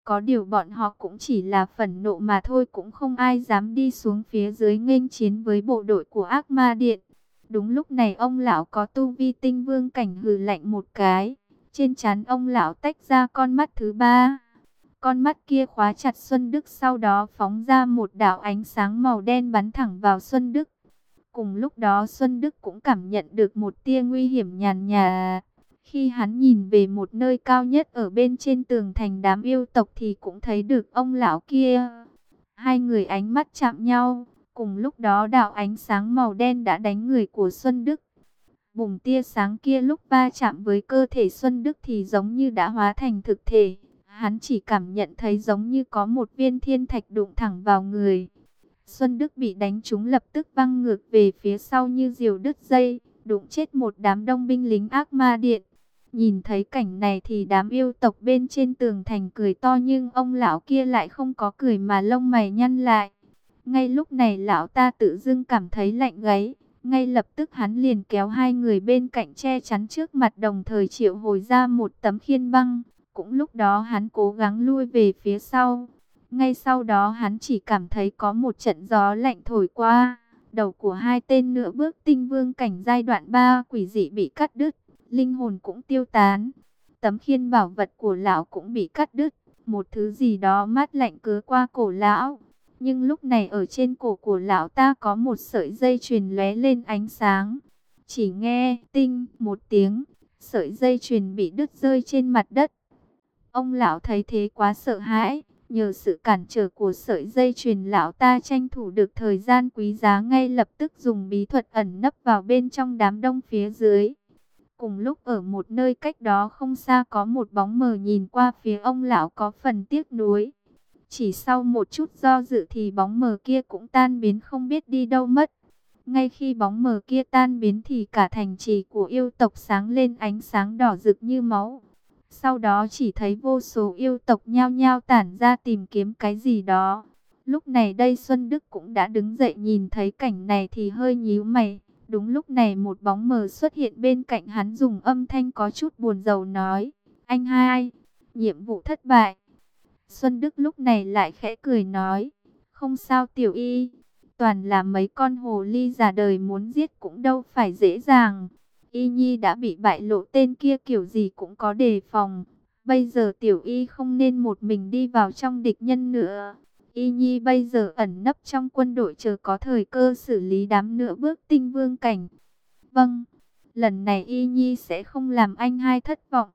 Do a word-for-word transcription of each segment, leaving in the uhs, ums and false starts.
Có điều bọn họ cũng chỉ là phẫn nộ mà thôi, cũng không ai dám đi xuống phía dưới nghênh chiến với bộ đội của Ác Ma Điện. Đúng lúc này ông lão có tu vi tinh vương cảnh hừ lạnh một cái. Trên trán ông lão tách ra con mắt thứ ba. Con mắt kia khóa chặt Xuân Đức, sau đó phóng ra một đạo ánh sáng màu đen bắn thẳng vào Xuân Đức. Cùng lúc đó Xuân Đức cũng cảm nhận được một tia nguy hiểm nhàn nhạt. Khi hắn nhìn về một nơi cao nhất ở bên trên tường thành đám yêu tộc thì cũng thấy được ông lão kia. Hai người ánh mắt chạm nhau. Cùng lúc đó đạo ánh sáng màu đen đã đánh người của Xuân Đức. Bùng, tia sáng kia lúc va chạm với cơ thể Xuân Đức thì giống như đã hóa thành thực thể. Hắn chỉ cảm nhận thấy giống như có một viên thiên thạch đụng thẳng vào người. Xuân Đức bị đánh trúng lập tức văng ngược về phía sau như diều đứt dây, đụng chết một đám đông binh lính Ác Ma Điện. Nhìn thấy cảnh này thì đám yêu tộc bên trên tường thành cười to, nhưng ông lão kia lại không có cười mà lông mày nhăn lại. Ngay lúc này lão ta tự dưng cảm thấy lạnh gáy. Ngay lập tức hắn liền kéo hai người bên cạnh che chắn trước mặt, đồng thời triệu hồi ra một tấm khiên băng. Cũng lúc đó hắn cố gắng lui về phía sau. Ngay sau đó hắn chỉ cảm thấy có một trận gió lạnh thổi qua. Đầu của hai tên nửa bước tinh vương cảnh giai đoạn ba quỷ dị bị cắt đứt. Linh hồn cũng tiêu tán. Tấm khiên bảo vật của lão cũng bị cắt đứt. Một thứ gì đó mát lạnh cứa qua cổ lão. Nhưng lúc này ở trên cổ của lão ta có một sợi dây chuyền lóe lên ánh sáng. Chỉ nghe tinh một tiếng, sợi dây chuyền bị đứt rơi trên mặt đất. Ông lão thấy thế quá sợ hãi, nhờ sự cản trở của sợi dây chuyền lão ta tranh thủ được thời gian quý giá, ngay lập tức dùng bí thuật ẩn nấp vào bên trong đám đông phía dưới. Cùng lúc ở một nơi cách đó không xa có một bóng mờ nhìn qua phía ông lão có phần tiếc nuối. Chỉ sau một chút do dự thì bóng mờ kia cũng tan biến không biết đi đâu mất. Ngay khi bóng mờ kia tan biến thì cả thành trì của yêu tộc sáng lên ánh sáng đỏ rực như máu. Sau đó chỉ thấy vô số yêu tộc nhao nhao tản ra tìm kiếm cái gì đó. Lúc này đây Xuân Đức cũng đã đứng dậy, nhìn thấy cảnh này thì hơi nhíu mày. Đúng lúc này một bóng mờ xuất hiện bên cạnh hắn, dùng âm thanh có chút buồn rầu nói: "Anh hai, nhiệm vụ thất bại." Xuân Đức lúc này lại khẽ cười nói: "Không sao Tiểu Y, toàn là mấy con hồ ly già đời muốn giết cũng đâu phải dễ dàng. Y Nhi đã bị bại lộ, tên kia kiểu gì cũng có đề phòng. Bây giờ Tiểu Y không nên một mình đi vào trong địch nhân nữa. Y Nhi bây giờ ẩn nấp trong quân đội chờ có thời cơ xử lý đám nửa bước tinh vương cảnh. Vâng, lần này Y Nhi sẽ không làm anh hai thất vọng."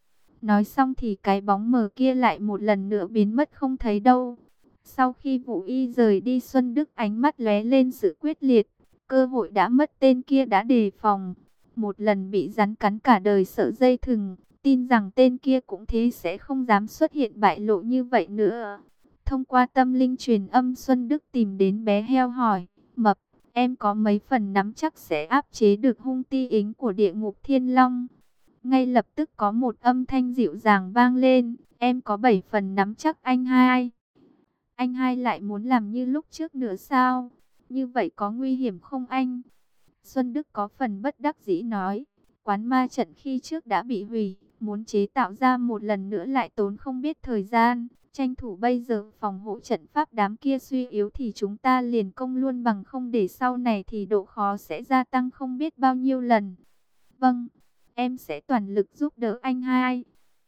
Nói xong thì cái bóng mờ kia lại một lần nữa biến mất không thấy đâu. Sau khi Vũ Y rời đi, Xuân Đức ánh mắt lóe lên sự quyết liệt. Cơ hội đã mất, tên kia đã đề phòng. Một lần bị rắn cắn cả đời sợ dây thừng, tin rằng tên kia cũng thế sẽ không dám xuất hiện bại lộ như vậy nữa. Thông qua tâm linh truyền âm, Xuân Đức tìm đến bé heo hỏi: "Mập, em có mấy phần nắm chắc sẽ áp chế được hung ti ính của địa ngục Thiên Long?" Ngay lập tức có một âm thanh dịu dàng vang lên: "Em có bảy phần nắm chắc anh hai." "Anh hai lại muốn làm như lúc trước nữa sao? Như vậy có nguy hiểm không anh?" Xuân Đức có phần bất đắc dĩ nói: "Quán ma trận khi trước đã bị hủy, muốn chế tạo ra một lần nữa lại tốn không biết thời gian. Tranh thủ bây giờ phòng hộ trận pháp đám kia suy yếu thì chúng ta liền công luôn, bằng không để sau này thì độ khó sẽ gia tăng không biết bao nhiêu lần." "Vâng, em sẽ toàn lực giúp đỡ anh hai."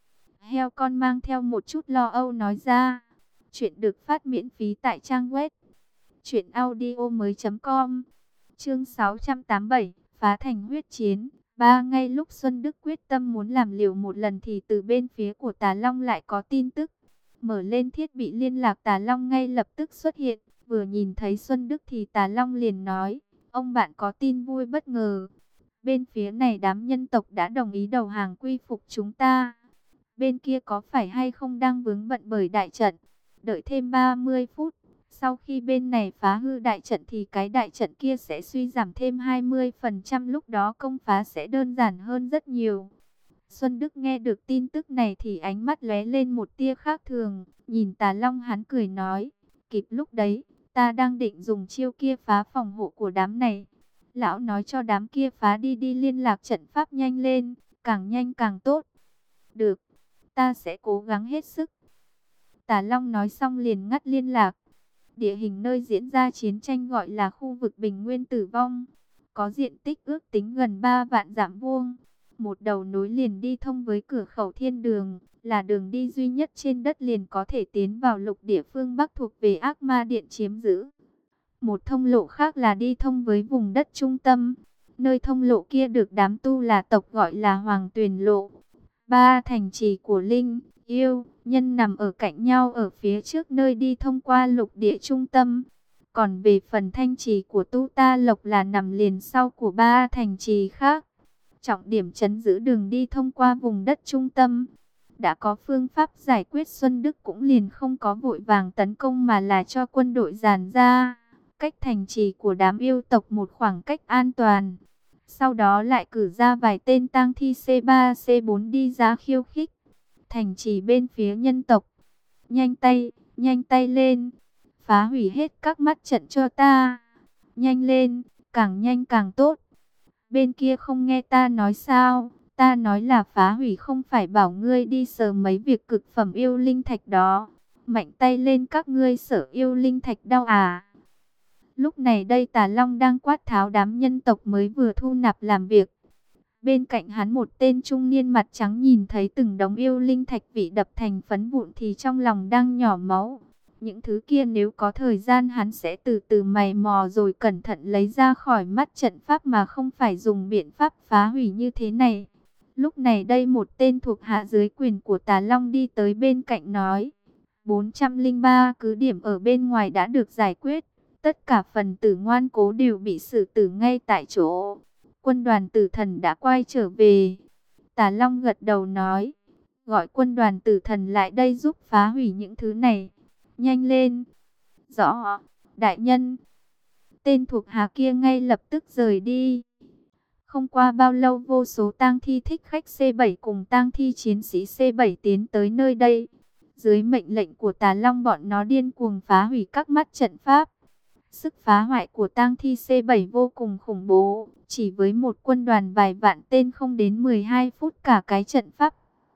Heo con mang theo một chút lo âu nói ra. Chuyện được phát miễn phí tại trang web truyện audio mới chấm com. Chương sáu trăm tám mươi bảy, phá thành huyết chiến. Ba, ngay lúc Xuân Đức quyết tâm muốn làm liều một lần thì từ bên phía của Tà Long lại có tin tức. Mở lên thiết bị liên lạc, Tà Long ngay lập tức xuất hiện. Vừa nhìn thấy Xuân Đức thì Tà Long liền nói: "Ông bạn có tin vui bất ngờ. Bên phía này đám nhân tộc đã đồng ý đầu hàng quy phục chúng ta. Bên kia có phải hay không đang vướng bận bởi đại trận. Đợi thêm ba mươi phút. Sau khi bên này phá hư đại trận thì cái đại trận kia sẽ suy giảm thêm hai mươi phần trăm, lúc đó công phá sẽ đơn giản hơn rất nhiều." Xuân Đức nghe được tin tức này thì ánh mắt lóe lên một tia khác thường, nhìn Tà Long hắn cười nói: "Kịp lúc đấy, ta đang định dùng chiêu kia phá phòng hộ của đám này. Lão nói cho đám kia phá đi đi liên lạc trận pháp nhanh lên, càng nhanh càng tốt." "Được, ta sẽ cố gắng hết sức." Tà Long nói xong liền ngắt liên lạc. Địa hình nơi diễn ra chiến tranh gọi là khu vực Bình Nguyên Tử Vong, có diện tích ước tính gần ba vạn dặm vuông. Một đầu nối liền đi thông với cửa khẩu thiên đường, là đường đi duy nhất trên đất liền có thể tiến vào lục địa phương Bắc thuộc về Ác Ma Điện chiếm giữ. Một thông lộ khác là đi thông với vùng đất trung tâm. Nơi thông lộ kia được đám tu là tộc gọi là Hoàng Tuyền Lộ. Ba thành trì của Linh, Yêu, Nhân nằm ở cạnh nhau ở phía trước nơi đi thông qua lục địa trung tâm. Còn về phần thanh trì của Tu Ta Lộc là nằm liền sau của ba thành trì khác. Trọng điểm trấn giữ đường đi thông qua vùng đất trung tâm. Đã có phương pháp giải quyết, Xuân Đức cũng liền không có vội vàng tấn công mà là cho quân đội dàn ra, cách thành trì của đám yêu tộc một khoảng cách an toàn. Sau đó lại cử ra vài tên tang thi C ba C bốn đi ra khiêu khích thành trì bên phía nhân tộc. Nhanh tay, nhanh tay lên, phá hủy hết các mắt trận cho ta. Nhanh lên, càng nhanh càng tốt. Bên kia không nghe ta nói sao? Ta nói là phá hủy, không phải bảo ngươi đi sờ mấy việc cực phẩm yêu linh thạch đó. Mạnh tay lên, các ngươi sợ yêu linh thạch đau à? Lúc này đây Tà Long đang quát tháo đám nhân tộc mới vừa thu nạp làm việc. Bên cạnh hắn một tên trung niên mặt trắng nhìn thấy từng đống yêu linh thạch bị đập thành phấn vụn thì trong lòng đang nhỏ máu. Những thứ kia nếu có thời gian hắn sẽ từ từ mày mò rồi cẩn thận lấy ra khỏi mắt trận pháp mà không phải dùng biện pháp phá hủy như thế này. Lúc này đây một tên thuộc hạ dưới quyền của Tà Long đi tới bên cạnh nói: bốn trăm lẻ ba cứ điểm ở bên ngoài đã được giải quyết. Tất cả phần tử ngoan cố đều bị xử tử ngay tại chỗ. Quân đoàn tử thần đã quay trở về. Tà Long gật đầu nói: gọi quân đoàn tử thần lại đây giúp phá hủy những thứ này. Nhanh lên. Rõ, đại nhân. Tên thuộc hạ kia ngay lập tức rời đi. Không qua bao lâu vô số tang thi thích khách C bảy cùng tang thi chiến sĩ C bảy tiến tới nơi đây. Dưới mệnh lệnh của Tà Long bọn nó điên cuồng phá hủy các mắt trận pháp. Sức phá hoại của tang thi C bảy vô cùng khủng bố. Chỉ với một quân đoàn vài vạn tên không đến mười hai phút cả cái trận pháp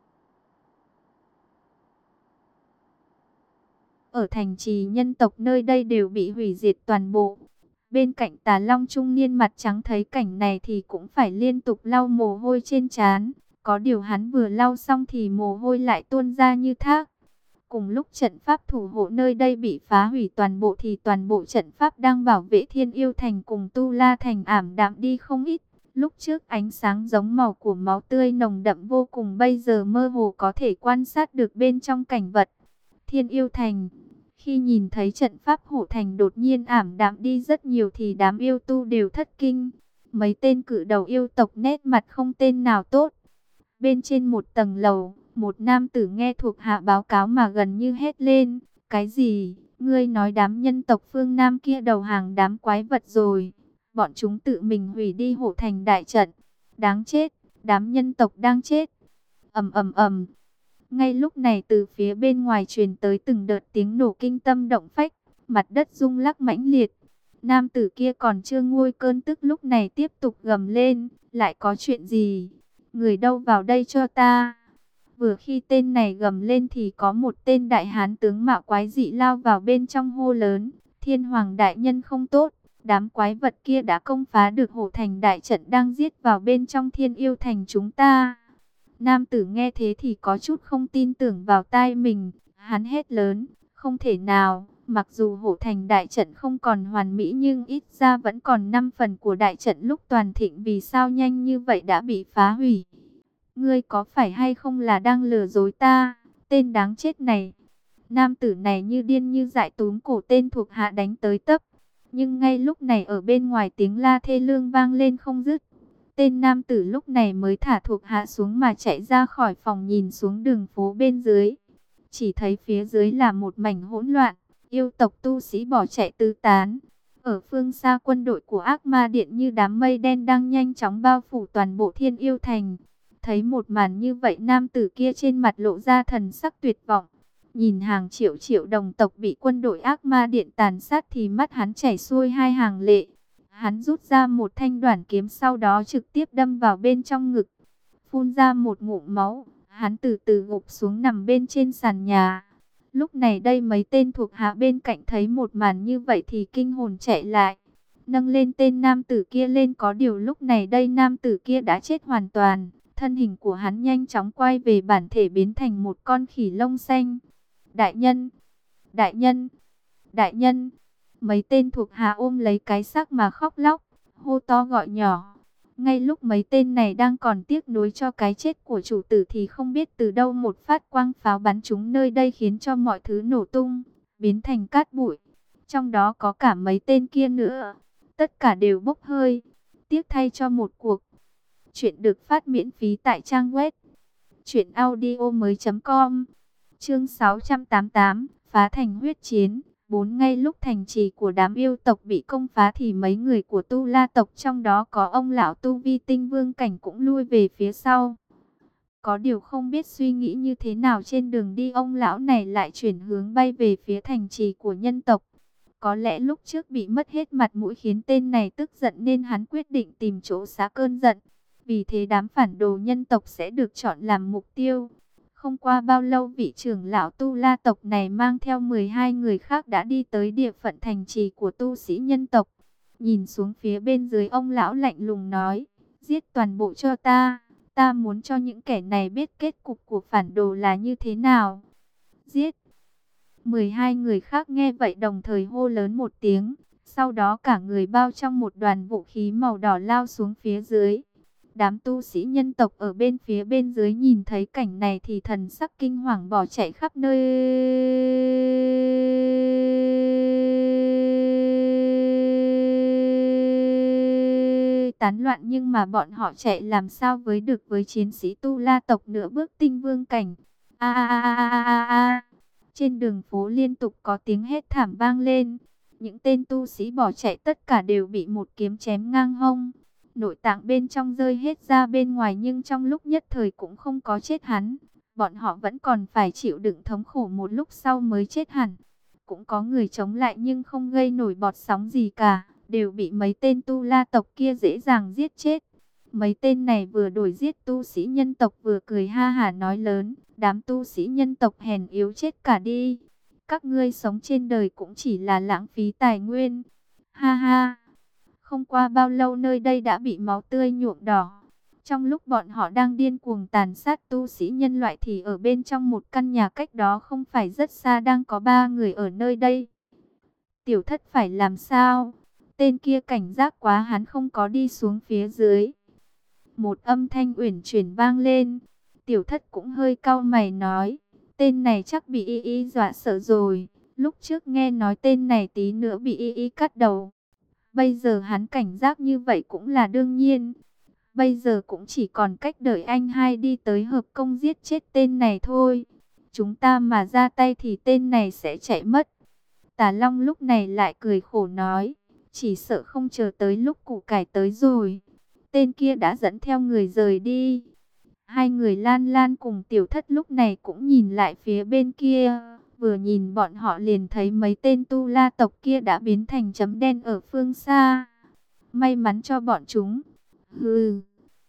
ở thành trì nhân tộc nơi đây đều bị hủy diệt toàn bộ. Bên cạnh Tà Long trung niên mặt trắng thấy cảnh này thì cũng phải liên tục lau mồ hôi trên trán. Có điều hắn vừa lau xong thì mồ hôi lại tuôn ra như thác. Cùng lúc trận pháp thủ hộ nơi đây bị phá hủy toàn bộ thì toàn bộ trận pháp đang bảo vệ Thiên Yêu Thành cùng Tu La Thành ảm đạm đi không ít. Lúc trước ánh sáng giống màu của máu tươi nồng đậm vô cùng, bây giờ mơ hồ có thể quan sát được bên trong cảnh vật. Thiên Yêu Thành, khi nhìn thấy trận pháp hộ thành đột nhiên ảm đạm đi rất nhiều thì đám yêu tu đều thất kinh. Mấy tên cự đầu yêu tộc nét mặt không tên nào tốt. Bên trên một tầng lầu, một nam tử nghe thuộc hạ báo cáo mà gần như hét lên: cái gì? Ngươi nói đám nhân tộc phương Nam kia đầu hàng đám quái vật rồi? Bọn chúng tự mình hủy đi hộ thành đại trận. Đáng chết, đám nhân tộc đang chết. Ầm ầm ầm. Ngay lúc này từ phía bên ngoài truyền tới từng đợt tiếng nổ kinh tâm động phách, mặt đất rung lắc mãnh liệt. Nam tử kia còn chưa nguôi cơn tức lúc này tiếp tục gầm lên: lại có chuyện gì? Người đâu vào đây cho ta? Vừa khi tên này gầm lên thì có một tên đại hán tướng mạo quái dị lao vào bên trong hô lớn: Thiên Hoàng đại nhân không tốt, đám quái vật kia đã công phá được hộ thành đại trận, đang giết vào bên trong Thiên Yêu Thành chúng ta. Nam tử nghe thế thì có chút không tin tưởng vào tai mình, hắn hét lớn: không thể nào, mặc dù hộ thành đại trận không còn hoàn mỹ nhưng ít ra vẫn còn năm phần của đại trận lúc toàn thịnh, vì sao nhanh như vậy đã bị phá hủy? Ngươi có phải hay không là đang lừa dối ta, tên đáng chết này? Nam tử này như điên như dại túm cổ tên thuộc hạ đánh tới tấp. Nhưng ngay lúc này ở bên ngoài tiếng la thê lương vang lên không dứt. Tên nam tử lúc này mới thả thuộc hạ xuống mà chạy ra khỏi phòng, nhìn xuống đường phố bên dưới. Chỉ thấy phía dưới là một mảnh hỗn loạn, yêu tộc tu sĩ bỏ chạy tứ tán. Ở phương xa quân đội của Ác Ma Điện như đám mây đen đang nhanh chóng bao phủ toàn bộ Thiên Yêu Thành. Thấy một màn như vậy, nam tử kia trên mặt lộ ra thần sắc tuyệt vọng. Nhìn hàng triệu triệu đồng tộc bị quân đội Ác Ma Điện tàn sát thì mắt hắn chảy xuôi hai hàng lệ. Hắn rút ra một thanh đoản kiếm, sau đó trực tiếp đâm vào bên trong ngực. Phun ra một ngụm máu, hắn từ từ gục xuống nằm bên trên sàn nhà. Lúc này đây mấy tên thuộc hạ bên cạnh thấy một màn như vậy thì kinh hồn chạy lại, nâng lên tên nam tử kia lên. Có điều lúc này đây nam tử kia đã chết hoàn toàn, thân hình của hắn nhanh chóng quay về bản thể biến thành một con khỉ lông xanh. Đại nhân, đại nhân, đại nhân, mấy tên thuộc hạ ôm lấy cái xác mà khóc lóc, hô to gọi nhỏ. Ngay lúc mấy tên này đang còn tiếc nuối cho cái chết của chủ tử thì không biết từ đâu một phát quang pháo bắn trúng nơi đây khiến cho mọi thứ nổ tung, biến thành cát bụi. Trong đó có cả mấy tên kia nữa, tất cả đều bốc hơi. Tiếc thay cho một cuộc. Chuyện được phát miễn phí tại trang web truyện audio mới chấm com. Chương sáu trăm tám mươi tám, phá thành huyết chiến. Bốn ngay lúc thành trì của đám yêu tộc bị công phá thì mấy người của Tu La tộc, trong đó có ông lão tu vi tinh vương cảnh, cũng lui về phía sau. Có điều không biết suy nghĩ như thế nào, trên đường đi ông lão này lại chuyển hướng bay về phía thành trì của nhân tộc. Có lẽ lúc trước bị mất hết mặt mũi khiến tên này tức giận nên hắn quyết định tìm chỗ xả cơn giận. Vì thế đám phản đồ nhân tộc sẽ được chọn làm mục tiêu. Không qua bao lâu, vị trưởng lão Tu La tộc này mang theo mười hai người khác đã đi tới địa phận thành trì của tu sĩ nhân tộc. Nhìn xuống phía bên dưới, ông lão lạnh lùng nói: giết toàn bộ cho ta, ta muốn cho những kẻ này biết kết cục của phản đồ là như thế nào. Giết! mười hai người khác nghe vậy đồng thời hô lớn một tiếng, sau đó cả người bao trong một đoàn vũ khí màu đỏ lao xuống phía dưới. Đám tu sĩ nhân tộc ở bên phía bên dưới nhìn thấy cảnh này thì thần sắc kinh hoàng bỏ chạy khắp nơi, tán loạn. Nhưng mà bọn họ chạy làm sao với được với chiến sĩ Tu La tộc nửa bước tinh vương cảnh. A a a a a a a. Trên đường phố liên tục có tiếng hét thảm vang lên. Những tên tu sĩ bỏ chạy tất cả đều bị một kiếm chém ngang hông. Nội tạng bên trong rơi hết ra bên ngoài, nhưng trong lúc nhất thời cũng không có chết hắn. Bọn họ vẫn còn phải chịu đựng thống khổ một lúc sau mới chết hẳn. Cũng có người chống lại nhưng không gây nổi bọt sóng gì cả, đều bị mấy tên Tu La tộc kia dễ dàng giết chết. Mấy tên này vừa đuổi giết tu sĩ nhân tộc vừa cười ha hả nói lớn: đám tu sĩ nhân tộc hèn yếu chết cả đi. Các ngươi sống trên đời cũng chỉ là lãng phí tài nguyên. Ha ha. Không qua bao lâu nơi đây đã bị máu tươi nhuộm đỏ. Trong lúc bọn họ đang điên cuồng tàn sát tu sĩ nhân loại thì ở bên trong một căn nhà cách đó không phải rất xa đang có ba người ở nơi đây. Tiểu Thất phải làm sao? Tên kia cảnh giác quá, hắn không có đi xuống phía dưới. Một âm thanh uyển chuyển vang lên. Tiểu Thất cũng hơi cau mày nói: tên này chắc bị y y dọa sợ rồi. Lúc trước nghe nói tên này tí nữa bị y y cắt đầu. Bây giờ hắn cảnh giác như vậy cũng là đương nhiên. Bây giờ cũng chỉ còn cách đợi anh hai đi tới hợp công giết chết tên này thôi. Chúng ta mà ra tay thì tên này sẽ chạy mất. Tà Long lúc này lại cười khổ nói: chỉ sợ không chờ tới lúc củ cải tới rồi, tên kia đã dẫn theo người rời đi. Hai người Lan Lan cùng Tiểu Thất lúc này cũng nhìn lại phía bên kia. Vừa nhìn bọn họ liền thấy mấy tên Tu La tộc kia đã biến thành chấm đen ở phương xa. May mắn cho bọn chúng. Hừ.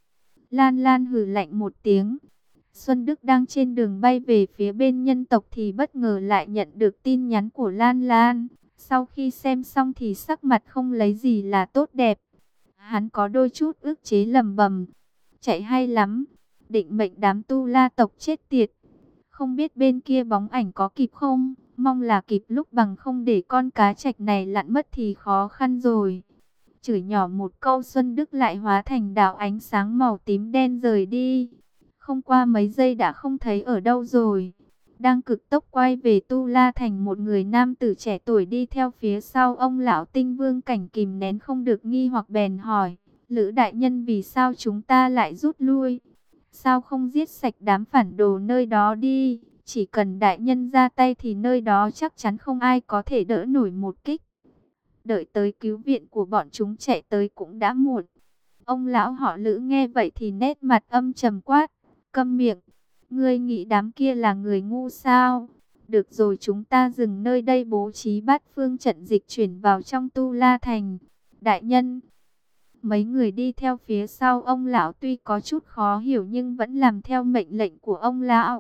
Lan Lan hừ lạnh một tiếng. Xuân Đức đang trên đường bay về phía bên nhân tộc thì bất ngờ lại nhận được tin nhắn của Lan Lan. Sau khi xem xong thì sắc mặt không lấy gì là tốt đẹp. Hắn có đôi chút ức chế lầm bầm: chạy hay lắm, định mệnh đám Tu La tộc chết tiệt. Không biết bên kia bóng ảnh có kịp không? Mong là kịp lúc, bằng không để con cá trạch này lặn mất thì khó khăn rồi. Chửi nhỏ một câu, Xuân Đức lại hóa thành đạo ánh sáng màu tím đen rời đi. Không qua mấy giây đã không thấy ở đâu rồi. Đang cực tốc quay về Tu La thành, một người nam tử trẻ tuổi đi theo phía sau ông lão tinh vương cảnh, kìm nén không được nghi hoặc bèn hỏi: Lữ đại nhân, vì sao chúng ta lại rút lui? Sao không giết sạch đám phản đồ nơi đó đi? Chỉ cần đại nhân ra tay thì nơi đó chắc chắn không ai có thể đỡ nổi một kích. Đợi tới cứu viện của bọn chúng chạy tới cũng đã muộn. Ông lão họ Lữ nghe vậy thì nét mặt âm trầm quát: câm miệng! Ngươi nghĩ đám kia là người ngu sao? Được rồi, chúng ta dừng nơi đây, bố trí bát phương trận dịch chuyển vào trong Tu La thành. Đại nhân! Mấy người đi theo phía sau ông lão tuy có chút khó hiểu nhưng vẫn làm theo mệnh lệnh của ông lão.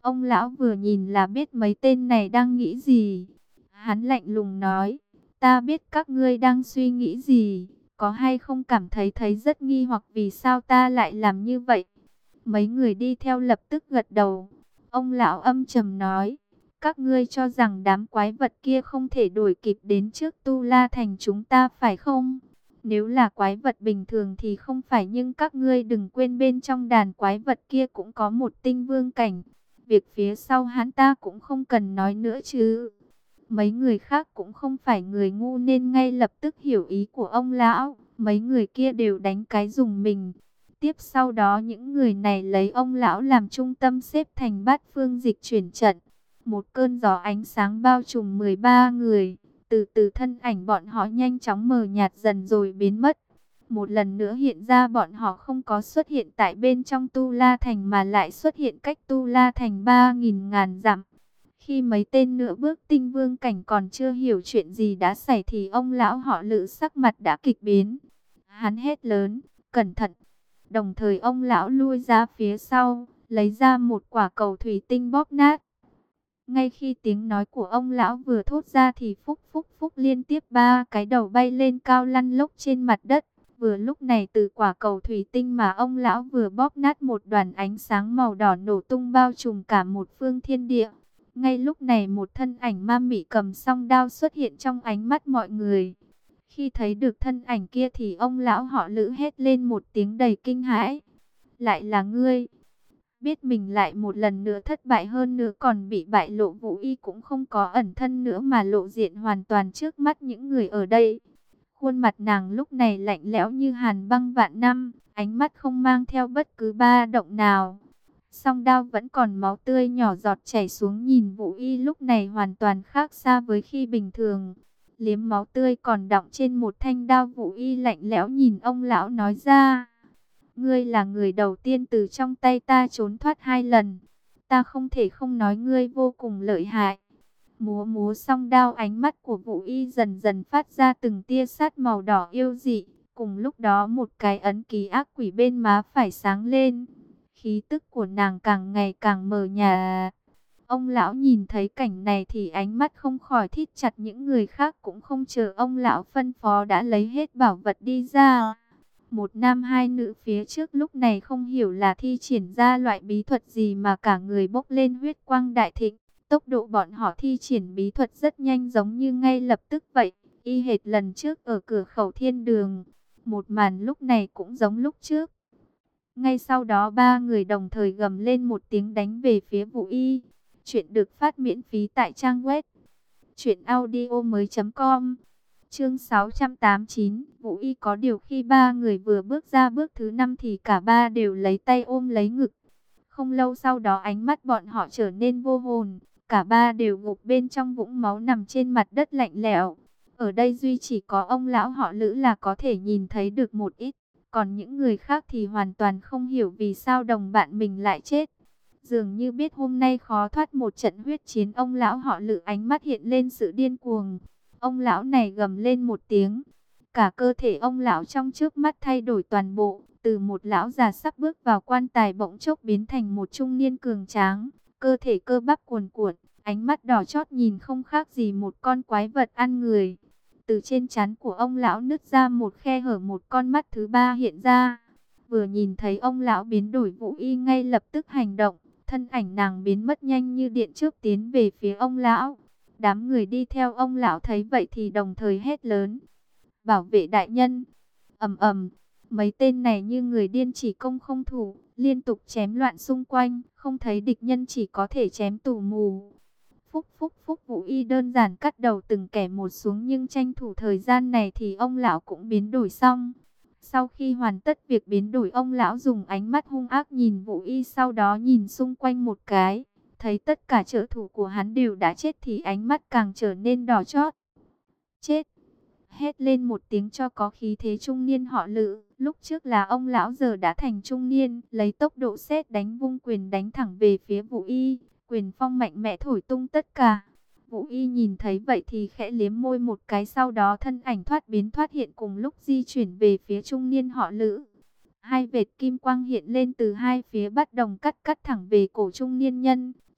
Ông lão vừa nhìn là biết mấy tên này đang nghĩ gì. Hắn lạnh lùng nói, ta biết các ngươi đang suy nghĩ gì, có hay không cảm thấy thấy rất nghi hoặc vì sao ta lại làm như vậy. Mấy người đi theo lập tức gật đầu. Ông lão âm trầm nói, các ngươi cho rằng đám quái vật kia không thể đuổi kịp đến trước Tu La Thành chúng ta phải không? Nếu là quái vật bình thường thì không phải, nhưng các ngươi đừng quên bên trong đàn quái vật kia cũng có một tinh vương cảnh. Việc phía sau hắn ta cũng không cần nói nữa chứ. Mấy người khác cũng không phải người ngu nên ngay lập tức hiểu ý của ông lão. Mấy người kia đều đánh cái dùng mình. Tiếp sau đó những người này lấy ông lão làm trung tâm xếp thành bát phương dịch chuyển trận. Một cơn gió ánh sáng bao trùm mười ba người. Từ từ thân ảnh bọn họ nhanh chóng mờ nhạt dần rồi biến mất. Một lần nữa hiện ra, bọn họ không có xuất hiện tại bên trong Tu La Thành mà lại xuất hiện cách Tu La Thành ba nghìn ngàn dặm. Khi mấy tên nửa bước tinh vương cảnh còn chưa hiểu chuyện gì đã xảy thì ông lão họ Lữ sắc mặt đã kịch biến. Hắn hét lớn, cẩn thận. Đồng thời ông lão lui ra phía sau, lấy ra một quả cầu thủy tinh bóp nát. Ngay khi tiếng nói của ông lão vừa thốt ra thì phúc phúc phúc liên tiếp ba cái đầu bay lên cao lăn lóc trên mặt đất. Vừa lúc này từ quả cầu thủy tinh mà ông lão vừa bóp nát, một đoàn ánh sáng màu đỏ nổ tung bao trùm cả một phương thiên địa. Ngay lúc này một thân ảnh ma mị cầm song đao xuất hiện trong ánh mắt mọi người. Khi thấy được thân ảnh kia thì ông lão họ Lữ hét lên một tiếng đầy kinh hãi. Lại là ngươi? Biết mình lại một lần nữa thất bại, hơn nữa còn bị bại lộ, Vũ Y cũng không có ẩn thân nữa mà lộ diện hoàn toàn trước mắt những người ở đây. Khuôn mặt nàng lúc này lạnh lẽo như hàn băng vạn năm, ánh mắt không mang theo bất cứ ba động nào. Song đao vẫn còn máu tươi nhỏ giọt chảy xuống, nhìn Vũ Y lúc này hoàn toàn khác xa với khi bình thường. Liếm máu tươi còn đọng trên một thanh đao, Vũ Y lạnh lẽo nhìn ông lão nói ra. Ngươi là người đầu tiên từ trong tay ta trốn thoát hai lần. Ta không thể không nói ngươi vô cùng lợi hại. Múa múa song đao, ánh mắt của Vũ Y dần dần phát ra từng tia sát màu đỏ yêu dị. Cùng lúc đó một cái ấn ký ác quỷ bên má phải sáng lên. Khí tức của nàng càng ngày càng mờ nhạt. Ông lão nhìn thấy cảnh này thì ánh mắt không khỏi thít chặt, những người khác cũng không chờ ông lão phân phó đã lấy hết bảo vật đi ra. Một nam hai nữ phía trước lúc này không hiểu là thi triển ra loại bí thuật gì mà cả người bốc lên huyết quang đại thịnh. Tốc độ bọn họ thi triển bí thuật rất nhanh, giống như ngay lập tức vậy, y hệt lần trước ở cửa khẩu thiên đường. Một màn lúc này cũng giống lúc trước. Ngay sau đó ba người đồng thời gầm lên một tiếng đánh về phía Vũ Y. Chuyện được phát miễn phí tại trang web truyện audio mới chấm com. Chương sáu trăm tám mươi chín, Vũ Y có điều khi ba người vừa bước ra bước thứ năm thì cả ba đều lấy tay ôm lấy ngực. Không lâu sau đó ánh mắt bọn họ trở nên vô hồn, cả ba đều gục bên trong vũng máu nằm trên mặt đất lạnh lẽo. Ở đây duy chỉ có ông lão họ Lữ là có thể nhìn thấy được một ít, còn những người khác thì hoàn toàn không hiểu vì sao đồng bạn mình lại chết. Dường như biết hôm nay khó thoát một trận huyết chiến, ông lão họ Lữ ánh mắt hiện lên sự điên cuồng. Ông lão này gầm lên một tiếng. Cả cơ thể ông lão trong trước mắt thay đổi toàn bộ. Từ một lão già sắp bước vào quan tài bỗng chốc biến thành một trung niên cường tráng. Cơ thể cơ bắp cuồn cuộn, ánh mắt đỏ chót nhìn không khác gì một con quái vật ăn người. Từ trên trán của ông lão nứt ra một khe hở, một con mắt thứ ba hiện ra. Vừa nhìn thấy ông lão biến đổi, Vũ Y ngay lập tức hành động. Thân ảnh nàng biến mất nhanh như điện chớp tiến về phía ông lão. Đám người đi theo ông lão thấy vậy thì đồng thời hét lớn. Bảo vệ đại nhân. Ầm ầm, mấy tên này như người điên chỉ công không thủ, liên tục chém loạn xung quanh, không thấy địch nhân chỉ có thể chém tù mù. Phúc phúc phúc, Vũ Y đơn giản cắt đầu từng kẻ một xuống, nhưng tranh thủ thời gian này thì ông lão cũng biến đổi xong. Sau khi hoàn tất việc biến đổi, ông lão dùng ánh mắt hung ác nhìn Vũ Y, sau đó nhìn xung quanh một cái. Thấy tất cả trợ thủ của hắn đều đã chết thì ánh mắt càng trở nên đỏ chót. Chết! Hét lên một tiếng cho có khí thế. Trung niên họ Lữ, lúc trước là ông lão giờ đã thành trung niên, lấy tốc độ sét đánh vung quyền đánh thẳng về phía Vũ Y. Quyền phong mạnh mẽ thổi tung tất cả. Vũ Y nhìn thấy vậy thì khẽ liếm môi một cái, sau đó thân ảnh thoát biến thoát hiện cùng lúc di chuyển về phía trung niên họ Lữ. Hai vệt kim quang hiện lên từ hai phía, bắt đồng cắt cắt thẳng về cổ trung niên nhân.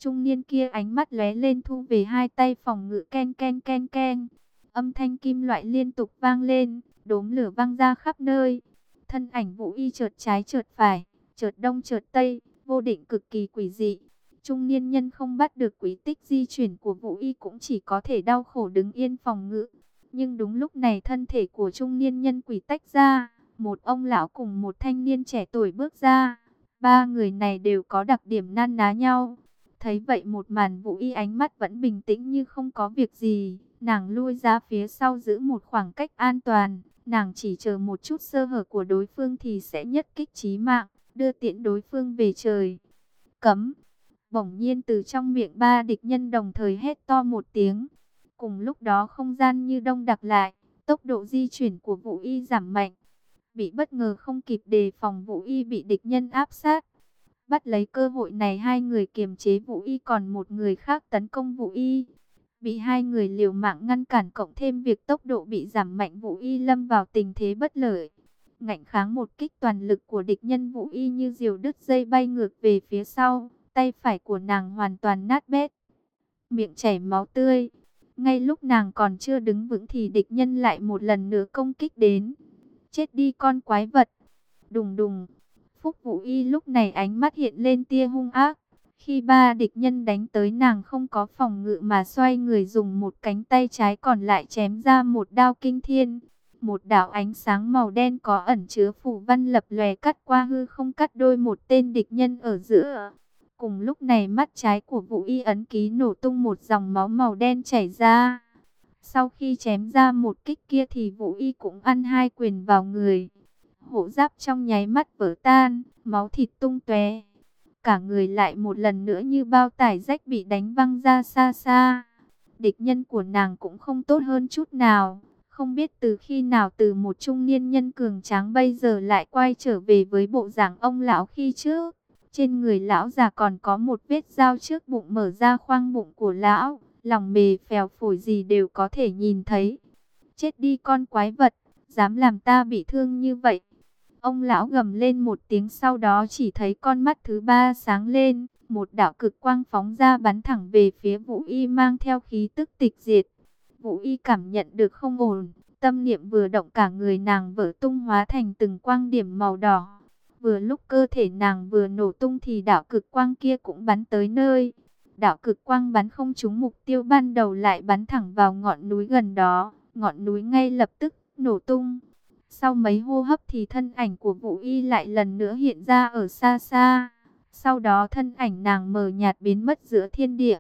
Trung niên kia ánh mắt lóe lên thu về hai tay phòng ngự, ken ken ken ken. Âm thanh kim loại liên tục vang lên, đốm lửa văng ra khắp nơi. Thân ảnh Vũ Y chợt trái chợt phải, chợt đông chợt tây, vô định cực kỳ quỷ dị. Trung niên nhân không bắt được quỹ tích di chuyển của Vũ Y cũng chỉ có thể đau khổ đứng yên phòng ngự. Nhưng đúng lúc này thân thể của trung niên nhân quỷ tách ra, một ông lão cùng một thanh niên trẻ tuổi bước ra. Ba người này đều có đặc điểm nan ná nhau. Thấy vậy một màn, Vũ Y ánh mắt vẫn bình tĩnh như không có việc gì. Nàng lui ra phía sau giữ một khoảng cách an toàn. Nàng chỉ chờ một chút sơ hở của đối phương thì sẽ nhất kích chí mạng, đưa tiễn đối phương về trời. Cấm! Bỗng nhiên từ trong miệng ba địch nhân đồng thời hét to một tiếng. Cùng lúc đó không gian như đông đặc lại, tốc độ di chuyển của Vũ Y giảm mạnh. Bị bất ngờ không kịp đề phòng, Vũ Y bị địch nhân áp sát. Bắt lấy cơ hội này, hai người kiềm chế Vũ Y, còn một người khác tấn công Vũ Y. Bị hai người liều mạng ngăn cản, cộng thêm việc tốc độ bị giảm mạnh, Vũ Y lâm vào tình thế bất lợi. Ngạnh kháng một kích toàn lực của địch nhân, Vũ Y như diều đứt dây bay ngược về phía sau. Tay phải của nàng hoàn toàn nát bét, miệng chảy máu tươi. Ngay lúc nàng còn chưa đứng vững thì địch nhân lại một lần nữa công kích đến. Chết đi con quái vật! Đùng đùng! Phúc Vũ Y lúc này ánh mắt hiện lên tia hung ác. Khi ba địch nhân đánh tới, nàng không có phòng ngự mà xoay người dùng một cánh tay trái còn lại chém ra một đao kinh thiên. Một đạo ánh sáng màu đen có ẩn chứa phù văn lập lòe cắt qua hư không, cắt đôi một tên địch nhân ở giữa. Cùng lúc này mắt trái của Vũ Y ấn ký nổ tung, một dòng máu màu đen chảy ra. Sau khi chém ra một kích kia thì Vũ Y cũng ăn hai quyền vào người. Hộ giáp trong nháy mắt vỡ tan, máu thịt tung tóe. Cả người lại một lần nữa như bao tải rách bị đánh văng ra xa xa. Địch nhân của nàng cũng không tốt hơn chút nào. Không biết từ khi nào, từ một trung niên nhân cường tráng bây giờ lại quay trở về với bộ dạng ông lão khi trước. Trên người lão già còn có một vết dao trước bụng, mở ra khoang bụng của lão. Lòng mề phèo phổi gì đều có thể nhìn thấy. Chết đi con quái vật, dám làm ta bị thương như vậy. Ông lão gầm lên một tiếng, sau đó chỉ thấy con mắt thứ ba sáng lên. Một đạo cực quang phóng ra bắn thẳng về phía Vũ Y, mang theo khí tức tịch diệt. Vũ Y cảm nhận được không ổn, tâm niệm vừa động, cả người nàng vỡ tung hóa thành từng quang điểm màu đỏ. Vừa lúc cơ thể nàng vừa nổ tung thì đạo cực quang kia cũng bắn tới nơi. Đạo cực quang bắn không trúng mục tiêu ban đầu, lại bắn thẳng vào ngọn núi gần đó. Ngọn núi ngay lập tức nổ tung. Sau mấy hô hấp thì thân ảnh của Vũ Y lại lần nữa hiện ra ở xa xa. Sau đó thân ảnh nàng mờ nhạt biến mất giữa thiên địa.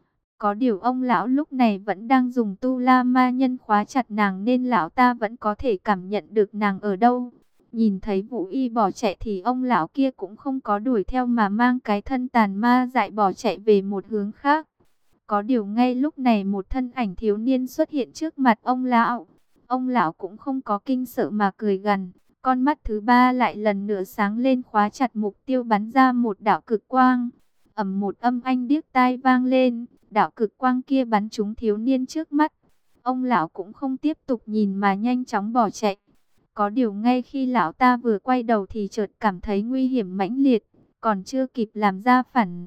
Có điều ông lão lúc này vẫn đang dùng tu la ma nhân khóa chặt nàng, nên lão ta vẫn có thể cảm nhận được nàng ở đâu. Nhìn thấy Vũ Y bỏ chạy thì ông lão kia cũng không có đuổi theo mà mang cái thân tàn ma dại bỏ chạy về một hướng khác. Có điều ngay lúc này một thân ảnh thiếu niên xuất hiện trước mặt ông lão. Ông lão cũng không có kinh sợ mà cười gằn. Con mắt thứ ba lại lần nữa sáng lên, khóa chặt mục tiêu, bắn ra một đạo cực quang. Ầm, một âm thanh điếc tai vang lên. Đạo cực quang kia bắn trúng thiếu niên trước mắt. Ông lão cũng không tiếp tục nhìn mà nhanh chóng bỏ chạy. Có điều ngay khi lão ta vừa quay đầu thì chợt cảm thấy nguy hiểm mãnh liệt. Còn chưa kịp làm ra phản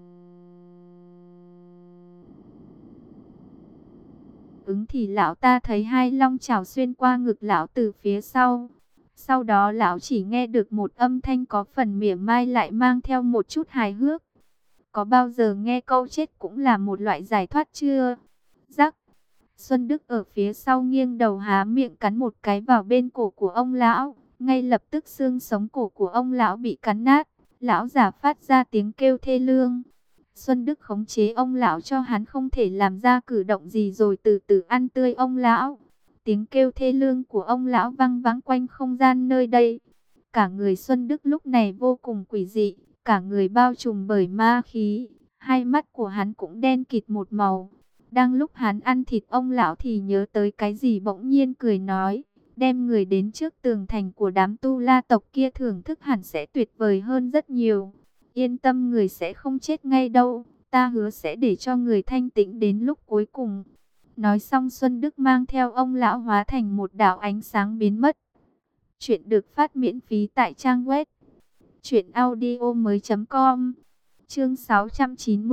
ứng thì lão ta thấy hai long chảo xuyên qua ngực lão từ phía sau. Sau đó lão chỉ nghe được một âm thanh có phần mỉa mai lại mang theo một chút hài hước. Có bao giờ nghe câu chết cũng là một loại giải thoát chưa? Rắc. Xuân Đức ở phía sau nghiêng đầu há miệng cắn một cái vào bên cổ của ông lão. Ngay lập tức xương sống cổ của ông lão bị cắn nát. Lão giả phát ra tiếng kêu thê lương. Xuân Đức khống chế ông lão cho hắn không thể làm ra cử động gì, rồi từ từ ăn tươi ông lão. Tiếng kêu thê lương của ông lão vang vẳng quanh không gian nơi đây. Cả người Xuân Đức lúc này vô cùng quỷ dị, cả người bao trùm bởi ma khí. Hai mắt của hắn cũng đen kịt một màu. Đang lúc hắn ăn thịt ông lão thì nhớ tới cái gì, bỗng nhiên cười nói: đem người đến trước tường thành của đám tu la tộc kia thưởng thức hẳn sẽ tuyệt vời hơn rất nhiều. Yên tâm, người sẽ không chết ngay đâu. Ta hứa sẽ để cho người thanh tĩnh đến lúc cuối cùng. Nói xong Xuân Đức mang theo ông lão hóa thành một đạo ánh sáng biến mất. Chuyện được phát miễn phí tại trang web truyện audio mới chấm com. Chương sáu trăm chín mươi,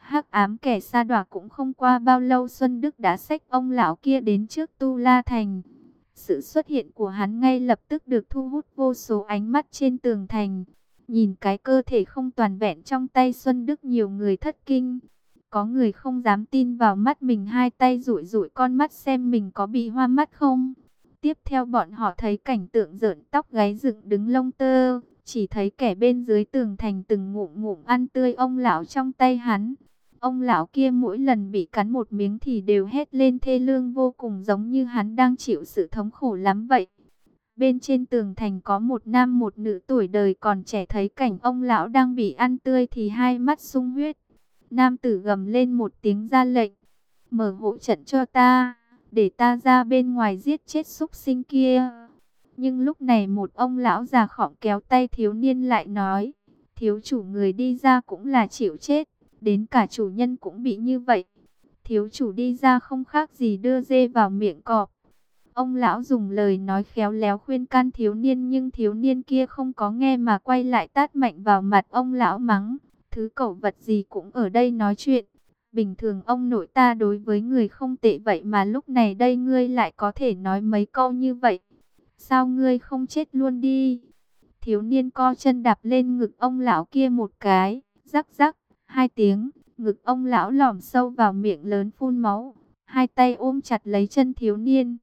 Hắc ám kẻ sa đọa cũng không qua bao lâu Xuân Đức đã xách ông lão kia đến trước Tu La Thành. Sự xuất hiện của hắn ngay lập tức được thu hút vô số ánh mắt trên tường thành. Nhìn cái cơ thể không toàn vẹn trong tay Xuân Đức, nhiều người thất kinh. Có người không dám tin vào mắt mình, hai tay dụi dụi con mắt xem mình có bị hoa mắt không. Tiếp theo bọn họ thấy cảnh tượng rợn tóc gáy dựng đứng lông tơ. Chỉ thấy kẻ bên dưới tường thành từng ngụm ngụm ăn tươi ông lão trong tay hắn. Ông lão kia mỗi lần bị cắn một miếng thì đều hét lên thê lương vô cùng, giống như hắn đang chịu sự thống khổ lắm vậy. Bên trên tường thành có một nam một nữ tuổi đời còn trẻ, thấy cảnh ông lão đang bị ăn tươi thì hai mắt sung huyết. Nam tử gầm lên một tiếng ra lệnh, mở hộ trận cho ta, để ta ra bên ngoài giết chết súc sinh kia. Nhưng lúc này một ông lão già khom kéo tay thiếu niên lại nói, thiếu chủ, người đi ra cũng là chịu chết, đến cả chủ nhân cũng bị như vậy. Thiếu chủ đi ra không khác gì đưa dê vào miệng cọp. Ông lão dùng lời nói khéo léo khuyên can thiếu niên, nhưng thiếu niên kia không có nghe mà quay lại tát mạnh vào mặt ông lão, mắng, thứ cẩu vật gì cũng ở đây nói chuyện. Bình thường ông nội ta đối với người không tệ vậy mà lúc này đây ngươi lại có thể nói mấy câu như vậy. Sao ngươi không chết luôn đi? Thiếu niên co chân đạp lên ngực ông lão kia một cái, rắc rắc, hai tiếng, ngực ông lão lòm sâu vào miệng lớn phun máu. Hai tay ôm chặt lấy chân thiếu niên.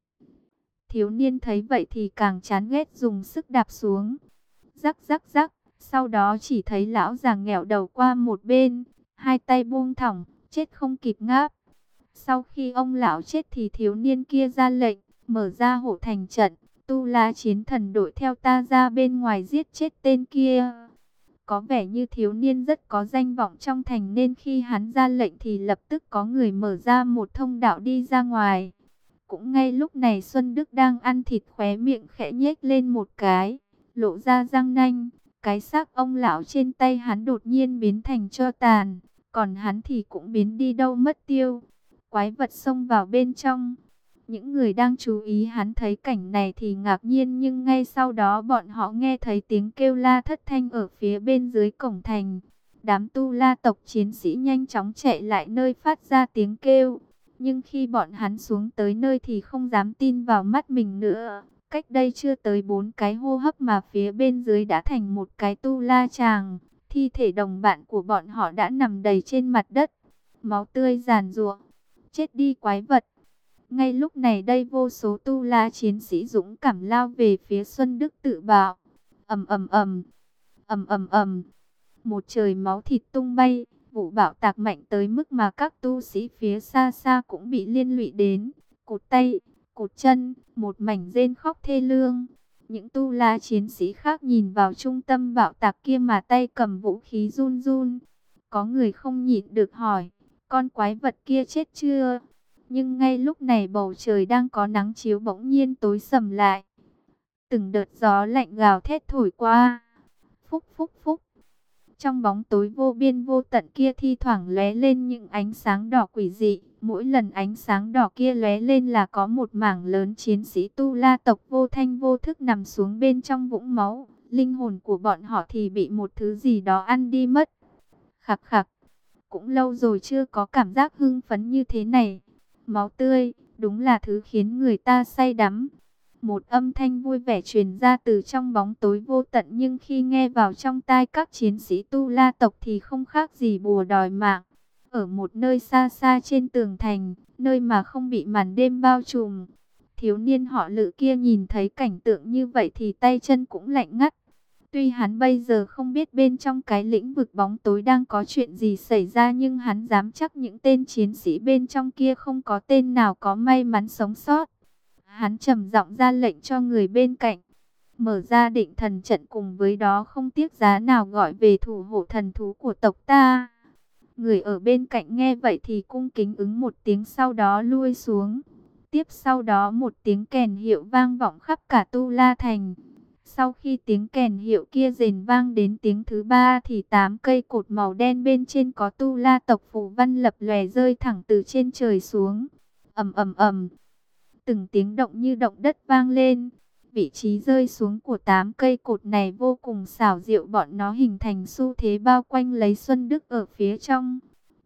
Thiếu niên thấy vậy thì càng chán ghét, dùng sức đạp xuống. Rắc rắc rắc, sau đó chỉ thấy lão già nghẹo đầu qua một bên, hai tay buông thõng, chết không kịp ngáp. Sau khi ông lão chết thì thiếu niên kia ra lệnh, mở ra hộ thành trận, Tu La chiến thần đội theo ta ra bên ngoài giết chết tên kia. Có vẻ như thiếu niên rất có danh vọng trong thành nên khi hắn ra lệnh thì lập tức có người mở ra một thông đạo đi ra ngoài. Cũng ngay lúc này Xuân Đức đang ăn thịt, khóe miệng khẽ nhếch lên một cái, lộ ra răng nanh. Cái xác ông lão trên tay hắn đột nhiên biến thành tro tàn, còn hắn thì cũng biến đi đâu mất tiêu. Quái vật xông vào bên trong. Những người đang chú ý hắn thấy cảnh này thì ngạc nhiên, nhưng ngay sau đó bọn họ nghe thấy tiếng kêu la thất thanh ở phía bên dưới cổng thành. Đám Tu La tộc chiến sĩ nhanh chóng chạy lại nơi phát ra tiếng kêu. Nhưng khi bọn hắn xuống tới nơi thì không dám tin vào mắt mình nữa. Cách đây chưa tới bốn cái hô hấp mà phía bên dưới đã thành một cái Tu La tràng. Thi thể đồng bạn của bọn họ đã nằm đầy trên mặt đất. Máu tươi giàn giụa. Chết đi quái vật. Ngay lúc này đây vô số Tu La chiến sĩ dũng cảm lao về phía Xuân Đức tự bạo. Ầm ầm ầm, ầm ầm ầm. Một trời máu thịt tung bay, vụ bạo tạc mạnh tới mức mà các tu sĩ phía xa xa cũng bị liên lụy đến. Cụt tay, cụt chân, một mảnh rên khóc thê lương. Những Tu La chiến sĩ khác nhìn vào trung tâm bạo tạc kia mà tay cầm vũ khí run run. Có người không nhịn được hỏi, con quái vật kia chết chưa? Nhưng ngay lúc này bầu trời đang có nắng chiếu bỗng nhiên tối sầm lại. Từng đợt gió lạnh gào thét thổi qua. Phúc phúc phúc. Trong bóng tối vô biên vô tận kia thi thoảng lóe lên những ánh sáng đỏ quỷ dị. Mỗi lần ánh sáng đỏ kia lóe lên là có một mảng lớn chiến sĩ Tu La tộc vô thanh vô thức nằm xuống bên trong vũng máu. Linh hồn của bọn họ thì bị một thứ gì đó ăn đi mất. Khặc khặc. Cũng lâu rồi chưa có cảm giác hưng phấn như thế này. Máu tươi, đúng là thứ khiến người ta say đắm. Một âm thanh vui vẻ truyền ra từ trong bóng tối vô tận, nhưng khi nghe vào trong tai các chiến sĩ Tu La tộc thì không khác gì bùa đòi mạng. Ở một nơi xa xa trên tường thành, nơi mà không bị màn đêm bao trùm, thiếu niên họ Lữ kia nhìn thấy cảnh tượng như vậy thì tay chân cũng lạnh ngắt. Tuy hắn bây giờ không biết bên trong cái lĩnh vực bóng tối đang có chuyện gì xảy ra, nhưng hắn dám chắc những tên chiến sĩ bên trong kia không có tên nào có may mắn sống sót. Hắn trầm giọng ra lệnh cho người bên cạnh, mở ra định thần trận, cùng với đó không tiếc giá nào gọi về thủ hộ thần thú của tộc ta. Người ở bên cạnh nghe vậy thì cung kính ứng một tiếng, sau đó lui xuống. Tiếp sau đó một tiếng kèn hiệu vang vọng khắp cả Tu La thành. Sau khi tiếng kèn hiệu kia rền vang đến tiếng thứ ba thì tám cây cột màu đen bên trên có Tu La tộc phù văn lập lòe rơi thẳng từ trên trời xuống. Ầm ầm ầm. Từng tiếng động như động đất vang lên. Vị trí rơi xuống của tám cây cột này vô cùng xảo diệu, bọn nó hình thành xu thế bao quanh lấy Xuân Đức ở phía trong.